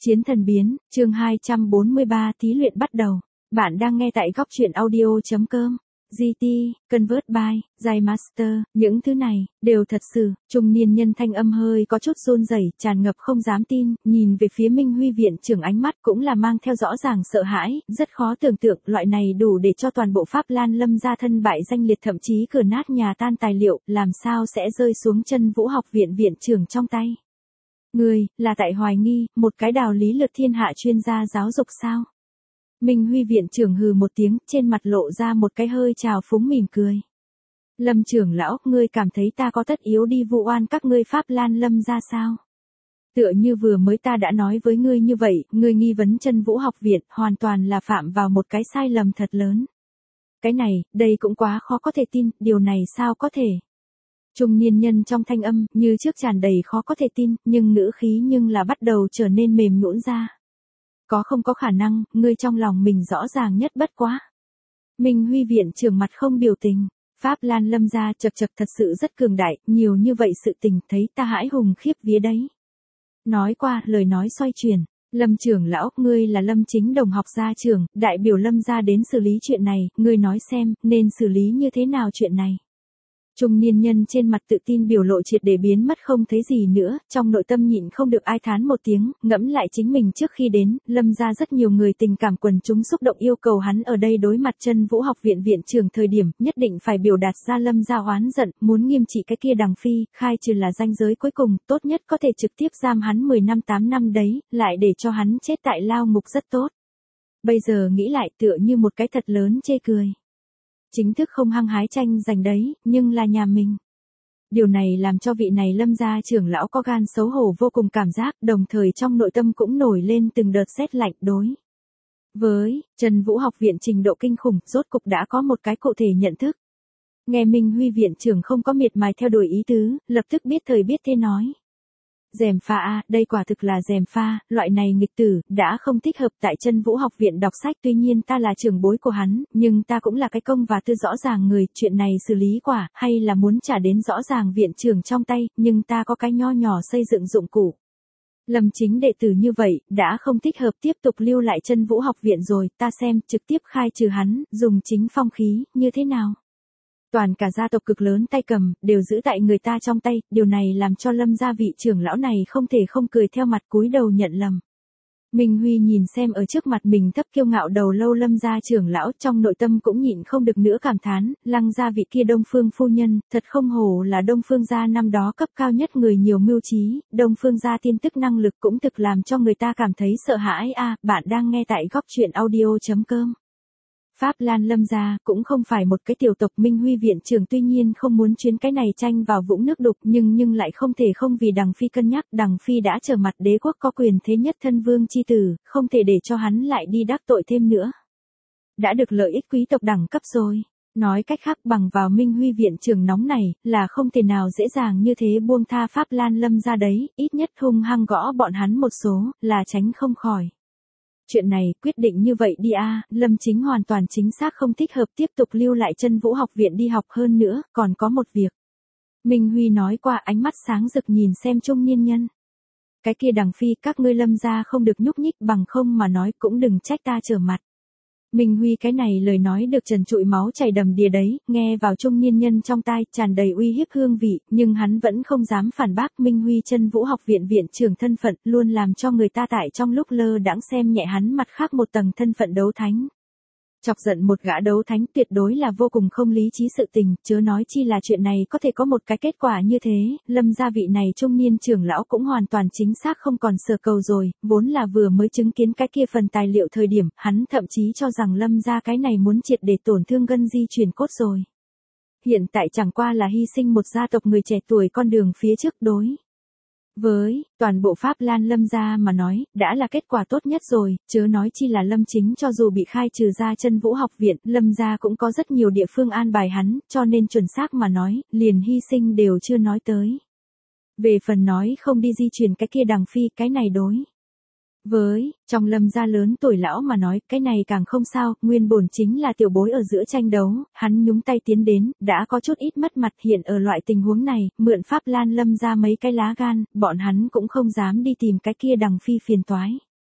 Chiến thần biến, chương 243 thí luyện bắt đầu. Bạn đang nghe tại góc truyện audio.com. GT, Convert by, Jai Master, những thứ này, đều thật sự. Trung niên nhân thanh âm hơi có chút run rẩy, tràn ngập không dám tin, nhìn về phía Minh Huy viện trưởng, ánh mắt cũng là mang theo rõ ràng sợ hãi, rất khó tưởng tượng, loại này đủ để cho toàn bộ Pháp Lan Lâm gia thân bại danh liệt, thậm chí cửa nát nhà tan tài liệu, làm sao sẽ rơi xuống chân Vũ học viện viện trưởng trong tay. Người, là tại hoài nghi, một cái đạo lý lượt thiên hạ chuyên gia giáo dục sao? Minh Huy viện trưởng hừ một tiếng, trên mặt lộ ra một cái hơi trào phúng mỉm cười. Lâm trưởng lão, ngươi cảm thấy ta có tất yếu đi vu oan các ngươi Pháp Lan Lâm ra sao? Tựa như vừa mới ta đã nói với ngươi như vậy, ngươi nghi vấn chân Vũ học viện, hoàn toàn là phạm vào một cái sai lầm thật lớn. Cái này, đây cũng quá khó có thể tin, điều này sao có thể? Trung niên nhân trong thanh âm, như trước tràn đầy khó có thể tin, nhưng ngữ khí nhưng là bắt đầu trở nên mềm nhũn ra. Có không có khả năng, ngươi trong lòng mình rõ ràng nhất bất quá. Minh Huy viện trưởng mặt không biểu tình, Pháp Lan Lâm gia chật thật sự rất cường đại, nhiều như vậy sự tình thấy ta hãi hùng khiếp vía đấy. Nói qua, lời nói xoay chuyển, Lâm trưởng lão, ngươi là Lâm Chính đồng học gia trưởng, đại biểu Lâm gia đến xử lý chuyện này, ngươi nói xem, nên xử lý như thế nào chuyện này. Trung niên nhân trên mặt tự tin biểu lộ triệt để biến mất không thấy gì nữa, trong nội tâm nhịn không được ai thán một tiếng, ngẫm lại chính mình trước khi đến, Lâm ra rất nhiều người tình cảm quần chúng xúc động yêu cầu hắn ở đây đối mặt chân Vũ học viện viện trưởng thời điểm, nhất định phải biểu đạt ra Lâm ra oán giận, muốn nghiêm trị cái kia đằng phi, khai trừ là ranh giới cuối cùng, tốt nhất có thể trực tiếp giam hắn 10 năm 8 năm đấy, lại để cho hắn chết tại lao ngục rất tốt. Bây giờ nghĩ lại tựa như một cái thật lớn chê cười. Chính thức không hăng hái tranh giành đấy, nhưng là nhà mình. Điều này làm cho vị này Lâm gia trưởng lão có gan xấu hổ vô cùng cảm giác, đồng thời trong nội tâm cũng nổi lên từng đợt sét lạnh đối. Với Trần Vũ học viện trình độ kinh khủng, rốt cục đã có một cái cụ thể nhận thức. Nghe Minh Huy viện trưởng không có miệt mài theo đuổi ý tứ, lập tức biết thời biết thế nói. Gièm pha a, đây quả thực là gièm pha, loại này nghịch tử, đã không thích hợp tại chân Vũ học viện đọc sách, tuy nhiên ta là trưởng bối của hắn, nhưng ta cũng là cái công và tư rõ ràng người, chuyện này xử lý quả, hay là muốn trả đến rõ ràng viện trưởng trong tay, nhưng ta có cái nho nhỏ xây dựng dụng cụ. Lâm Chính đệ tử như vậy, đã không thích hợp tiếp tục lưu lại chân Vũ học viện rồi, ta xem, trực tiếp khai trừ hắn, dùng chính phong khí, như thế nào? Toàn cả gia tộc cực lớn tay cầm, đều giữ tại người ta trong tay, điều này làm cho Lâm gia vị trưởng lão này không thể không cười theo mặt cúi đầu nhận lầm. Minh Huy nhìn xem ở trước mặt mình thấp kiêu ngạo đầu lâu Lâm gia trưởng lão, trong nội tâm cũng nhịn không được nữa cảm thán, Lăng gia vị kia Đông Phương phu nhân, thật không hổ là Đông Phương gia năm đó cấp cao nhất người nhiều mưu trí, Đông Phương gia tin tức năng lực cũng thực làm cho người ta cảm thấy sợ hãi a. Bạn đang nghe tại góc truyện audio.com. Pháp Lan Lâm gia cũng không phải một cái tiểu tộc. Minh Huy viện trưởng tuy nhiên không muốn chuyến cái này tranh vào vũng nước đục, nhưng lại không thể không vì đằng phi cân nhắc, đằng phi đã trở mặt đế quốc có quyền thế nhất thân vương chi tử, không thể để cho hắn lại đi đắc tội thêm nữa. Đã được lợi ích quý tộc đẳng cấp rồi. Nói cách khác, bằng vào Minh Huy viện trưởng nóng này, là không thể nào dễ dàng như thế buông tha Pháp Lan Lâm gia đấy, ít nhất hung hăng gõ bọn hắn một số, là tránh không khỏi. Chuyện này, quyết định như vậy đi a. Lâm Chính hoàn toàn chính xác không thích hợp tiếp tục lưu lại chân Vũ học viện đi học, hơn nữa, còn có một việc. Minh Huy nói qua, ánh mắt sáng rực nhìn xem trung niên nhân. Cái kia đằng phi, các ngươi Lâm gia không được nhúc nhích, bằng không mà nói cũng đừng trách ta trở mặt. Minh Huy cái này lời nói được trần trụi máu chảy đầm đìa đấy, nghe vào trung niên nhân trong tai, tràn đầy uy hiếp hương vị, nhưng hắn vẫn không dám phản bác. Minh Huy chân Vũ học viện viện trưởng thân phận, luôn làm cho người ta tại trong lúc lơ đãng xem nhẹ hắn mặt khác một tầng thân phận đấu thánh. Chọc giận một gã đấu thánh tuyệt đối là vô cùng không lý trí sự tình, chớ nói chi là chuyện này có thể có một cái kết quả như thế. Lâm gia vị này trung niên trưởng lão cũng hoàn toàn chính xác không còn sở cầu rồi, vốn là vừa mới chứng kiến cái kia phần tài liệu thời điểm, hắn thậm chí cho rằng Lâm gia cái này muốn triệt để tổn thương gân di truyền cốt rồi. Hiện tại chẳng qua là hy sinh một gia tộc người trẻ tuổi con đường phía trước đối. Với toàn bộ Pháp Lan Lâm gia mà nói, đã là kết quả tốt nhất rồi, chớ nói chi là Lâm Chính cho dù bị khai trừ ra chân Vũ học viện, Lâm gia cũng có rất nhiều địa phương an bài hắn, cho nên chuẩn xác mà nói, liền hy sinh đều chưa nói tới. Về phần nói không đi di chuyển cái kia đằng phi, cái này đối. Với, trong Lâm gia lớn tuổi lão mà nói, cái này càng không sao, nguyên bổn chính là tiểu bối ở giữa tranh đấu, hắn nhúng tay tiến đến, đã có chút ít mất mặt. Hiện ở loại tình huống này, mượn Pháp Lan Lâm gia mấy cái lá gan, bọn hắn cũng không dám đi tìm cái kia đằng phi phiền toái.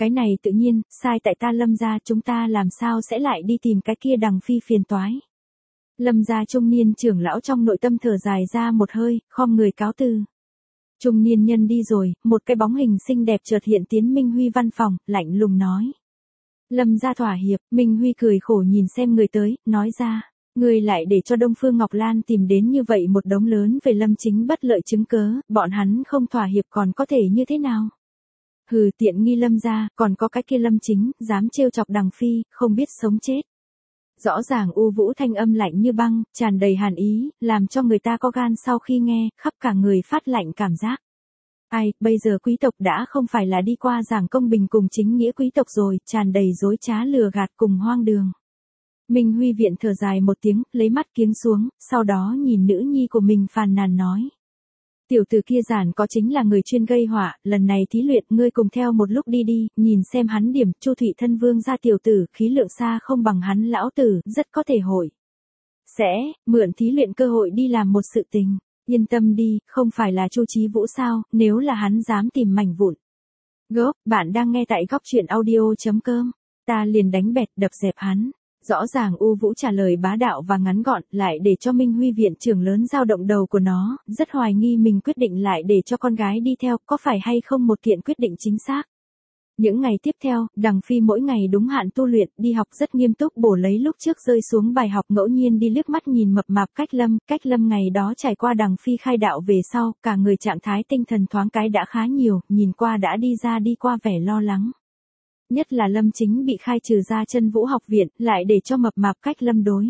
cái này tự nhiên, sai tại ta Lâm gia, chúng ta làm sao sẽ lại đi tìm cái kia Đằng Phi phiền toái. Lâm gia trung niên trưởng lão trong nội tâm thở dài ra một hơi, khom người cáo từ. Trung niên nhân đi rồi, một cái bóng hình xinh đẹp chợt hiện tiến Minh Huy văn phòng, lạnh lùng nói. Lâm gia thỏa hiệp, Minh Huy cười khổ nhìn xem người tới, nói ra. Người lại để cho Đông Phương Ngọc Lan tìm đến như vậy một đống lớn về Lâm Chính bất lợi chứng cớ, bọn hắn không thỏa hiệp còn có thể như thế nào? Hừ, tiện nghi Lâm gia, còn có cái kia Lâm Chính, dám trêu chọc Đằng Phi, không biết sống chết. Rõ ràng U Vũ thanh âm lạnh như băng, tràn đầy hàn ý, làm cho người ta có gan sau khi nghe, khắp cả người phát lạnh cảm giác. Ai, bây giờ quý tộc đã không phải là đi qua giảng công bình cùng chính nghĩa quý tộc rồi, tràn đầy dối trá lừa gạt cùng hoang đường. Minh Huy viện thở dài một tiếng, lấy mắt kiếng xuống, sau đó nhìn nữ nhi của mình phàn nàn nói. Tiểu tử kia giản có chính là người chuyên gây họa, lần này thí luyện ngươi cùng theo một lúc đi đi, nhìn xem hắn điểm, Chu Thụy thân vương gia tiểu tử, khí lượng xa không bằng hắn lão tử, rất có thể hội. Sẽ, mượn thí luyện cơ hội đi làm một sự tình, yên tâm đi, không phải là Chu Chí Vũ sao, nếu là hắn dám tìm mảnh vụn. Gốc, bạn đang nghe tại góc truyện audio.com, ta liền đánh bẹt đập dẹp hắn. Rõ ràng U Vũ trả lời bá đạo và ngắn gọn, lại để cho Minh Huy viện trưởng lớn dao động đầu của nó, rất hoài nghi mình quyết định lại để cho con gái đi theo, có phải hay không một kiện quyết định chính xác. Những ngày tiếp theo, Đằng Phi mỗi ngày đúng hạn tu luyện, đi học rất nghiêm túc bổ lấy lúc trước rơi xuống bài học, ngẫu nhiên đi liếc mắt nhìn mập mạp Cách Lâm ngày đó trải qua Đằng Phi khai đạo về sau, cả người trạng thái tinh thần thoáng cái đã khá nhiều, nhìn qua đã đi qua vẻ lo lắng. Nhất là Lâm Chính bị khai trừ ra Chân Vũ học viện, lại để cho mập mạp Cách Lâm đối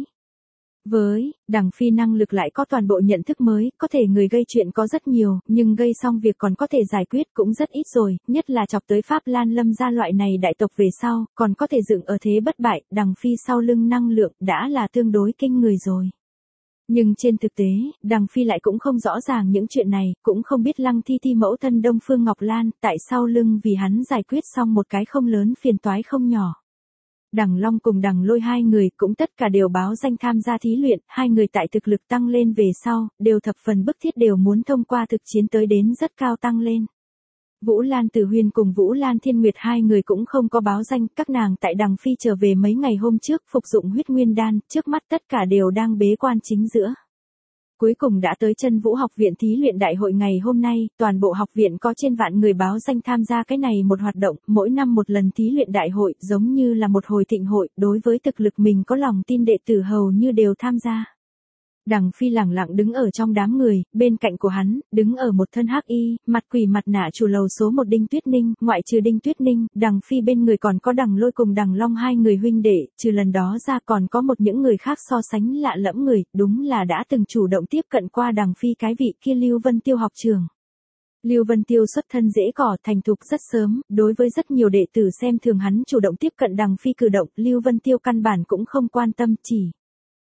với Đằng Phi năng lực lại có toàn bộ nhận thức mới, có thể người gây chuyện có rất nhiều, nhưng gây xong việc còn có thể giải quyết cũng rất ít rồi, nhất là chọc tới Pháp Lan Lâm gia loại này đại tộc về sau, còn có thể dựng ở thế bất bại, Đằng Phi sau lưng năng lượng đã là tương đối kinh người rồi. Nhưng trên thực tế, Đằng Phi lại cũng không rõ ràng những chuyện này, cũng không biết Lăng Thi Thi mẫu thân Đông Phương Ngọc Lan, tại sau lưng vì hắn giải quyết xong một cái không lớn phiền toái không nhỏ. Đằng Long cùng Đằng Lôi hai người cũng tất cả đều báo danh tham gia thí luyện, hai người tại thực lực tăng lên về sau, đều thập phần bức thiết đều muốn thông qua thực chiến tới đến rất cao tăng lên. Vũ Lan Tử Huyền cùng Vũ Lan Thiên Nguyệt hai người cũng không có báo danh, các nàng tại Đằng Phi trở về mấy ngày hôm trước phục dụng huyết nguyên đan, trước mắt tất cả đều đang bế quan chính giữa. Cuối cùng đã tới Chân Vũ học viện thí luyện đại hội ngày hôm nay, toàn bộ học viện có trên vạn người báo danh tham gia cái này một hoạt động, mỗi năm một lần thí luyện đại hội, giống như là một hồi thịnh hội, đối với thực lực mình có lòng tin đệ tử hầu như đều tham gia. Đằng Phi lẳng lặng đứng ở trong đám người, bên cạnh của hắn, đứng ở một thân hắc y, mặt quỷ mặt nạ chủ lầu số 1 Đinh Tuyết Ninh, ngoại trừ Đinh Tuyết Ninh, Đằng Phi bên người còn có Đằng Lôi cùng Đằng Long hai người huynh đệ, trừ lần đó ra còn có một những người khác so sánh lạ lẫm người, đúng là đã từng chủ động tiếp cận qua Đằng Phi cái vị kia Lưu Vân Tiêu học trường. Lưu Vân Tiêu xuất thân dễ cỏ, thành thục rất sớm, đối với rất nhiều đệ tử xem thường hắn chủ động tiếp cận Đằng Phi cử động, Lưu Vân Tiêu căn bản cũng không quan tâm, chỉ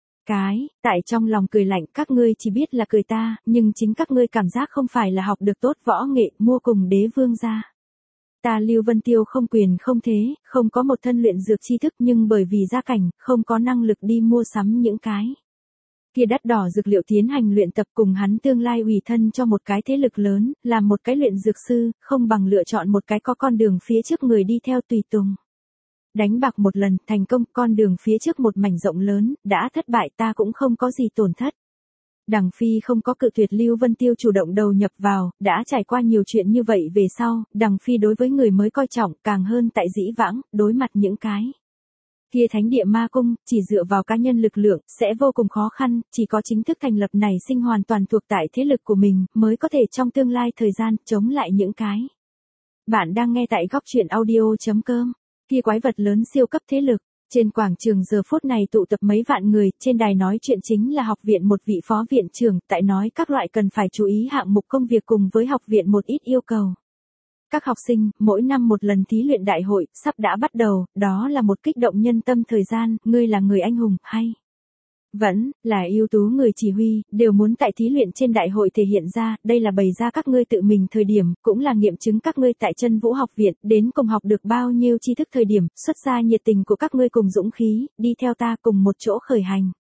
tại trong lòng cười lạnh, các ngươi chỉ biết là cười ta, nhưng chính các ngươi cảm giác không phải là học được tốt võ nghệ, mua cùng đế vương gia. Ta Lưu Vân Tiêu không quyền không thế, không có một thân luyện dược tri thức, nhưng bởi vì gia cảnh, không có năng lực đi mua sắm những cái kia đắt đỏ dược liệu tiến hành luyện tập, cùng hắn tương lai ủy thân cho một cái thế lực lớn, làm một cái luyện dược sư, không bằng lựa chọn một cái có con đường phía trước người đi theo tùy tùng. Đánh bạc một lần, thành công, con đường phía trước một mảnh rộng lớn, đã thất bại ta cũng không có gì tổn thất. Đằng Phi không có cự tuyệt Lưu Vân Tiêu chủ động đầu nhập vào, đã trải qua nhiều chuyện như vậy về sau, Đằng Phi đối với người mới coi trọng, càng hơn tại dĩ vãng, đối mặt những cái kia thánh địa ma cung, chỉ dựa vào cá nhân lực lượng, sẽ vô cùng khó khăn, chỉ có chính thức thành lập này sinh hoàn toàn thuộc tại thế lực của mình, mới có thể trong tương lai thời gian, chống lại những cái. Bạn đang nghe tại góc truyện audio.com. Kia quái vật lớn siêu cấp thế lực, trên quảng trường giờ phút này tụ tập mấy vạn người, trên đài nói chuyện chính là học viện một vị phó viện trưởng, tại nói các loại cần phải chú ý hạng mục công việc cùng với học viện một ít yêu cầu. Các học sinh, mỗi năm một lần thí luyện đại hội, sắp đã bắt đầu, đó là một kích động nhân tâm thời gian, ngươi là người anh hùng, hay vẫn là ưu tú người chỉ huy, đều muốn tại thí luyện trên đại hội thể hiện ra, đây là bày ra các ngươi tự mình thời điểm, cũng là nghiệm chứng các ngươi tại Chân Vũ học viện, đến cùng học được bao nhiêu tri thức thời điểm, xuất ra nhiệt tình của các ngươi cùng dũng khí, đi theo ta cùng một chỗ khởi hành.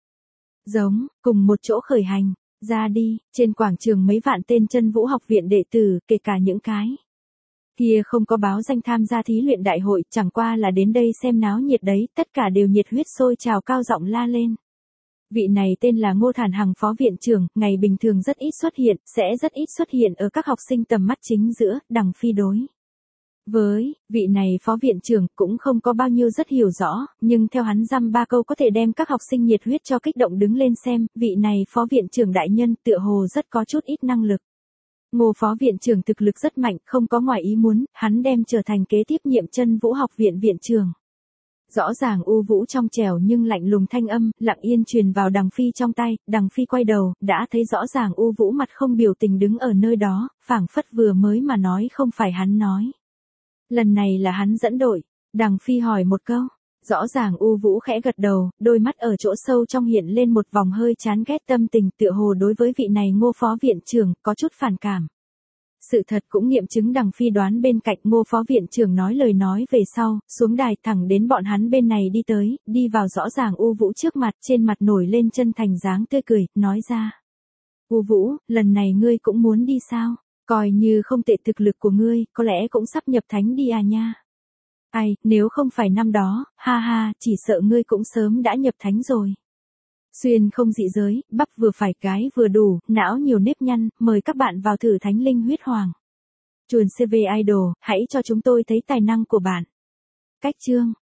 Cùng một chỗ khởi hành, ra đi, trên quảng trường mấy vạn tên Chân Vũ học viện đệ tử, kể cả những cái Kia không có báo danh tham gia thí luyện đại hội, chẳng qua là đến đây xem náo nhiệt đấy, tất cả đều nhiệt huyết sôi trào cao giọng la lên. Vị này tên là Ngô Thản Hằng phó viện trưởng, ngày bình thường rất ít xuất hiện, sẽ rất ít xuất hiện ở các học sinh tầm mắt chính giữa, Đằng Phi đối. Với, vị này phó viện trưởng cũng không có bao nhiêu rất hiểu rõ, nhưng theo hắn dăm ba câu có thể đem các học sinh nhiệt huyết cho kích động đứng lên xem, vị này phó viện trưởng đại nhân tựa hồ rất có chút ít năng lực. Ngô phó viện trưởng thực lực rất mạnh, không có ngoài ý muốn, hắn đem trở thành kế tiếp nhiệm Chân Vũ học viện viện trưởng. Rõ ràng u vũ trong trẻo nhưng lạnh lùng thanh âm, lặng yên truyền vào Đằng Phi trong tay, Đằng Phi quay đầu, đã thấy rõ ràng u vũ mặt không biểu tình đứng ở nơi đó, phảng phất vừa mới mà nói không phải hắn nói. Lần này là hắn dẫn đội, Đằng Phi hỏi một câu, rõ ràng u vũ khẽ gật đầu, đôi mắt ở chỗ sâu trong hiện lên một vòng hơi chán ghét tâm tình tựa hồ đối với vị này Ngô phó viện trưởng, có chút phản cảm. Sự thật cũng nghiệm chứng Đằng Phi đoán bên cạnh Ngô phó viện trưởng nói lời nói về sau, xuống đài thẳng đến bọn hắn bên này đi tới, đi vào rõ ràng u vũ trước mặt, trên mặt nổi lên chân thành dáng tươi cười, nói ra. U vũ, lần này ngươi cũng muốn đi sao? Coi như không tệ thực lực của ngươi, có lẽ cũng sắp nhập thánh đi à nha. Ai, nếu không phải năm đó, ha ha, chỉ sợ ngươi cũng sớm đã nhập thánh rồi. Xuyên không dị giới, bắp vừa phải cái vừa đủ, não nhiều nếp nhăn, mời các bạn vào thử Thánh Linh Huyết Hoàng. Chuồn CV Idol, hãy cho chúng tôi thấy tài năng của bạn. Cách chương